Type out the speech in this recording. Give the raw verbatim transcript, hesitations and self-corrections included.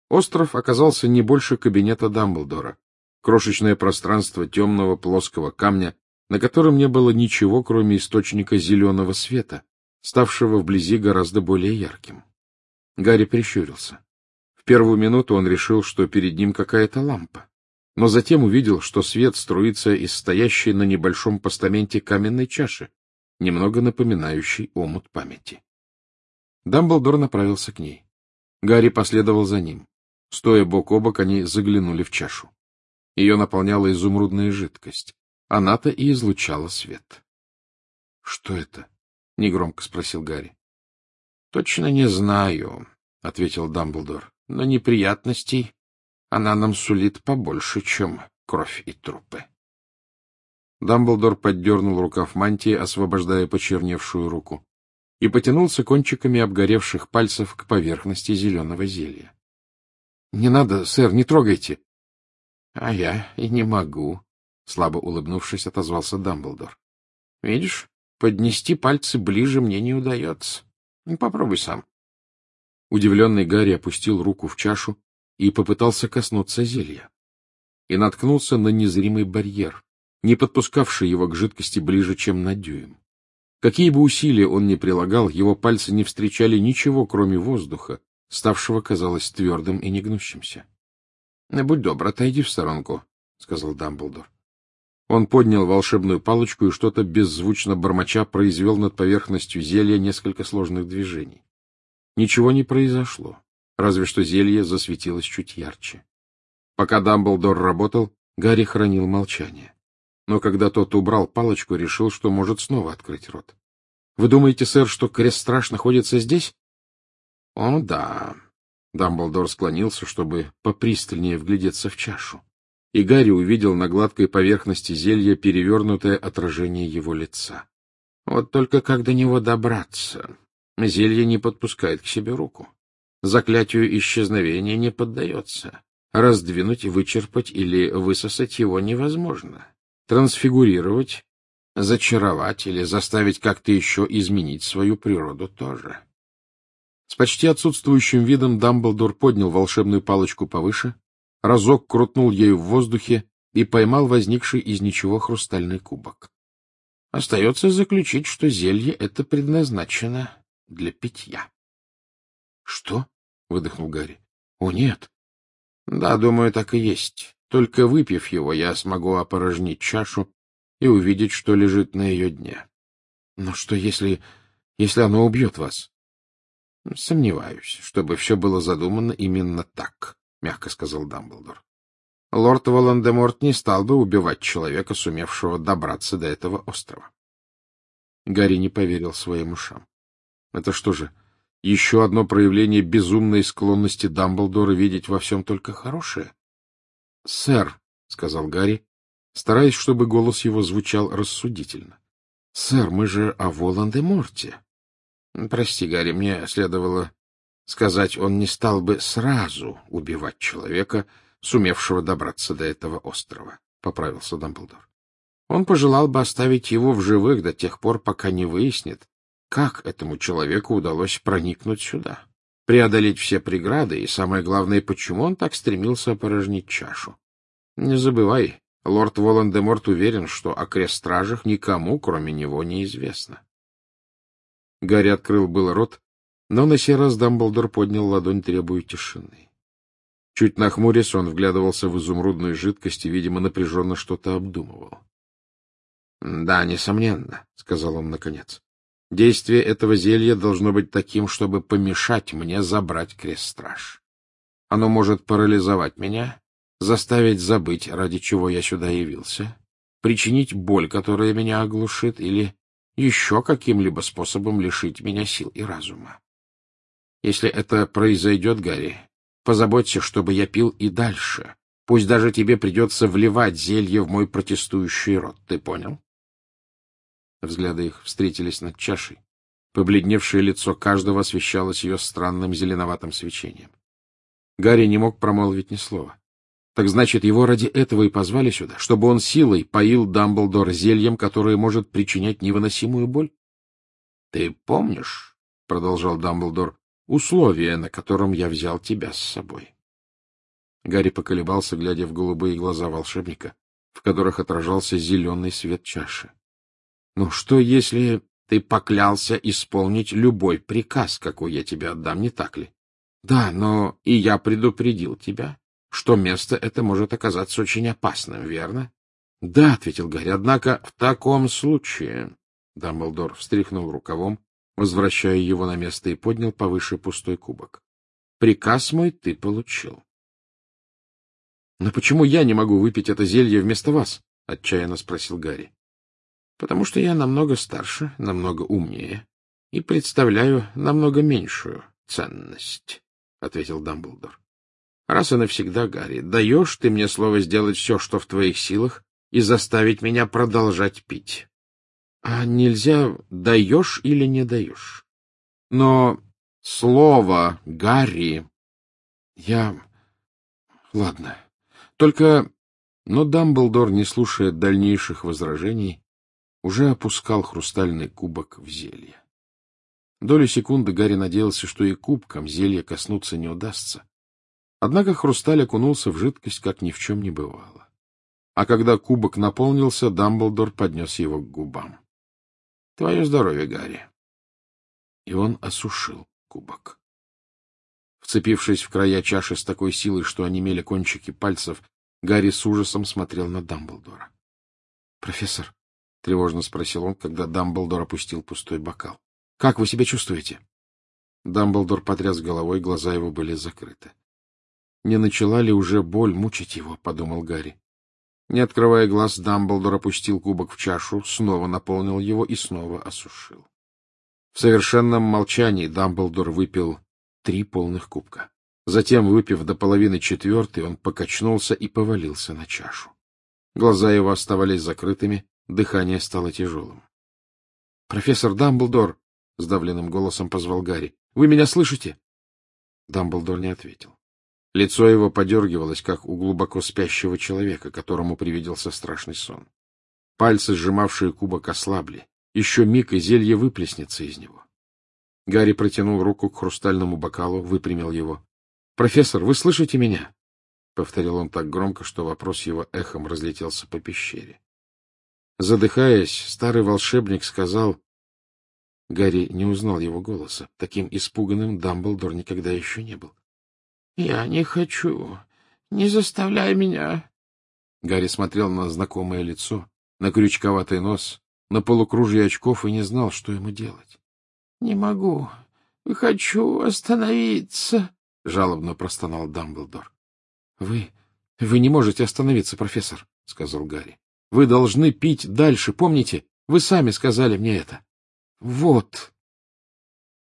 Остров оказался не больше кабинета Дамблдора. Крошечное пространство темного плоского камня, на котором не было ничего, кроме источника зеленого света, ставшего вблизи гораздо более ярким. Гарри прищурился. В первую минуту он решил, что перед ним какая-то лампа, но затем увидел, что свет струится из стоящей на небольшом постаменте каменной чаши, немного напоминающей омут памяти. Дамблдор направился к ней. Гарри последовал за ним. Стоя бок о бок, они заглянули в чашу. Ее наполняла изумрудная жидкость. Она-то и излучала свет. — Что это? — негромко спросил Гарри. — Точно не знаю, — ответил Дамблдор, — но неприятностей она нам сулит побольше, чем кровь и трупы. Дамблдор поддернул рукав мантии, освобождая почерневшую руку, и потянулся кончиками обгоревших пальцев к поверхности зеленого зелья. — Не надо, сэр, не трогайте. — А я и не могу, — слабо улыбнувшись, отозвался Дамблдор. — Видишь, поднести пальцы ближе мне не удается. Попробуй сам. Удивленный Гарри опустил руку в чашу и попытался коснуться зелья. И наткнулся на незримый барьер, не подпускавший его к жидкости ближе, чем на дюйм. Какие бы усилия он ни прилагал, его пальцы не встречали ничего, кроме воздуха, ставшего, казалось, твердым и негнущимся. — Будь добр, отойди в сторонку, — сказал Дамблдор. Он поднял волшебную палочку и что-то беззвучно бормоча произвел над поверхностью зелья несколько сложных движений. Ничего не произошло, разве что зелье засветилось чуть ярче. Пока Дамблдор работал, Гарри хранил молчание. Но когда тот убрал палочку, решил, что может снова открыть рот. — Вы думаете, сэр, что Крест-Страж находится здесь? — О, да. Дамблдор склонился, чтобы попристальнее вглядеться в чашу. И Гарри увидел на гладкой поверхности зелья перевернутое отражение его лица. Вот только как до него добраться? Зелье не подпускает к себе руку. Заклятию исчезновения не поддается. Раздвинуть, вычерпать или высосать его невозможно. Трансфигурировать, зачаровать или заставить как-то еще изменить свою природу тоже. С почти отсутствующим видом Дамблдор поднял волшебную палочку повыше, разок крутнул ею в воздухе и поймал возникший из ничего хрустальный кубок. Остается заключить, что зелье это предназначено для питья. — Что? — выдохнул Гарри. — О, нет. — Да, думаю, так и есть. Только выпив его, я смогу опорожнить чашу и увидеть, что лежит на ее дне. — Но что, если... если оно убьет вас? — Сомневаюсь, чтобы все было задумано именно так, — мягко сказал Дамблдор. — Лорд Волан-де-Морт не стал бы убивать человека, сумевшего добраться до этого острова. Гарри не поверил своим ушам. Это что же, еще одно проявление безумной склонности Дамблдора видеть во всем только хорошее? — Сэр, — сказал Гарри, стараясь, чтобы голос его звучал рассудительно. — Сэр, мы же о Волан-де-Морте. — Прости, Гарри, мне следовало сказать, он не стал бы сразу убивать человека, сумевшего добраться до этого острова, — поправился Дамблдор. Он пожелал бы оставить его в живых до тех пор, пока не выяснит, как этому человеку удалось проникнуть сюда, преодолеть все преграды и, самое главное, почему он так стремился опорожнить чашу. Не забывай, лорд Волан-де-Морт уверен, что о Крест-Стражах никому, кроме него, неизвестно. Гарри открыл было рот, но на сей раз Дамблдор поднял ладонь, требуя тишины. Чуть нахмурясь, он вглядывался в изумрудную жидкость и, видимо, напряженно что-то обдумывал. — Да, несомненно, — сказал он наконец. — Действие этого зелья должно быть таким, чтобы помешать мне забрать Крест-Страж. Оно может парализовать меня, заставить забыть, ради чего я сюда явился, причинить боль, которая меня оглушит, или еще каким-либо способом лишить меня сил и разума. Если это произойдет, Гарри, позаботься, чтобы я пил и дальше. Пусть даже тебе придется вливать зелье в мой протестующий рот. Ты понял? Взгляды их встретились над чашей. Побледневшее лицо каждого освещалось ее странным зеленоватым свечением. Гарри не мог промолвить ни слова. Так значит, его ради этого и позвали сюда, чтобы он силой поил Дамблдора зельем, которое может причинять невыносимую боль? — Ты помнишь, — продолжал Дамблдор, — условие, на котором я взял тебя с собой? Гарри поколебался, глядя в голубые глаза волшебника, в которых отражался зеленый свет чаши. — Ну что, если ты поклялся исполнить любой приказ, какой я тебе отдам, не так ли? — Да, но и я предупредил тебя, что место это может оказаться очень опасным, верно? — Да, — ответил Гарри, — однако в таком случае... Дамблдор встряхнул рукавом, возвращая его на место, и поднял повыше пустой кубок. — Приказ мой ты получил. — Но почему я не могу выпить это зелье вместо вас? — отчаянно спросил Гарри. — Потому что я намного старше, намного умнее и представляю намного меньшую ценность, — ответил Дамблдор. — Раз и навсегда, Гарри, даешь ты мне слово сделать все, что в твоих силах, и заставить меня продолжать пить. А нельзя даешь или не даешь. Но слово, Гарри... Я... Ладно. Только... Но Дамблдор, не слушая дальнейших возражений, уже опускал хрустальный кубок в зелье. Долю секунды Гарри надеялся, что и кубком зелья коснуться не удастся. Однако хрусталь окунулся в жидкость, как ни в чем не бывало. А когда кубок наполнился, Дамблдор поднес его к губам. — Твое здоровье, Гарри. И он осушил кубок. Вцепившись в края чаши с такой силой, что онемели кончики пальцев, Гарри с ужасом смотрел на Дамблдора. — Профессор, — тревожно спросил он, когда Дамблдор опустил пустой бокал, — как вы себя чувствуете? Дамблдор потряс головой, глаза его были закрыты. — Не начала ли уже боль мучить его? — подумал Гарри. Не открывая глаз, Дамблдор опустил кубок в чашу, снова наполнил его и снова осушил. В совершенном молчании Дамблдор выпил три полных кубка. Затем, выпив до половины четвертый, он покачнулся и повалился на чашу. Глаза его оставались закрытыми, дыхание стало тяжелым. — Профессор Дамблдор! — сдавленным голосом позвал Гарри. — Вы меня слышите? Дамблдор не ответил. Лицо его подергивалось, как у глубоко спящего человека, которому привиделся страшный сон. Пальцы, сжимавшие кубок, ослабли. Еще миг, и зелье выплеснется из него. Гарри протянул руку к хрустальному бокалу, выпрямил его. — Профессор, вы слышите меня? — повторил он так громко, что вопрос его эхом разлетелся по пещере. Задыхаясь, старый волшебник сказал... Гарри не узнал его голоса. Таким испуганным Дамблдор никогда еще не был. — Я не хочу. Не заставляй меня. Гарри смотрел на знакомое лицо, на крючковатый нос, на полукружие очков и не знал, что ему делать. — Не могу. Хочу остановиться, — жалобно простонал Дамблдор. — Вы... вы не можете остановиться, профессор, — сказал Гарри. — Вы должны пить дальше, помните? Вы сами сказали мне это. — Вот.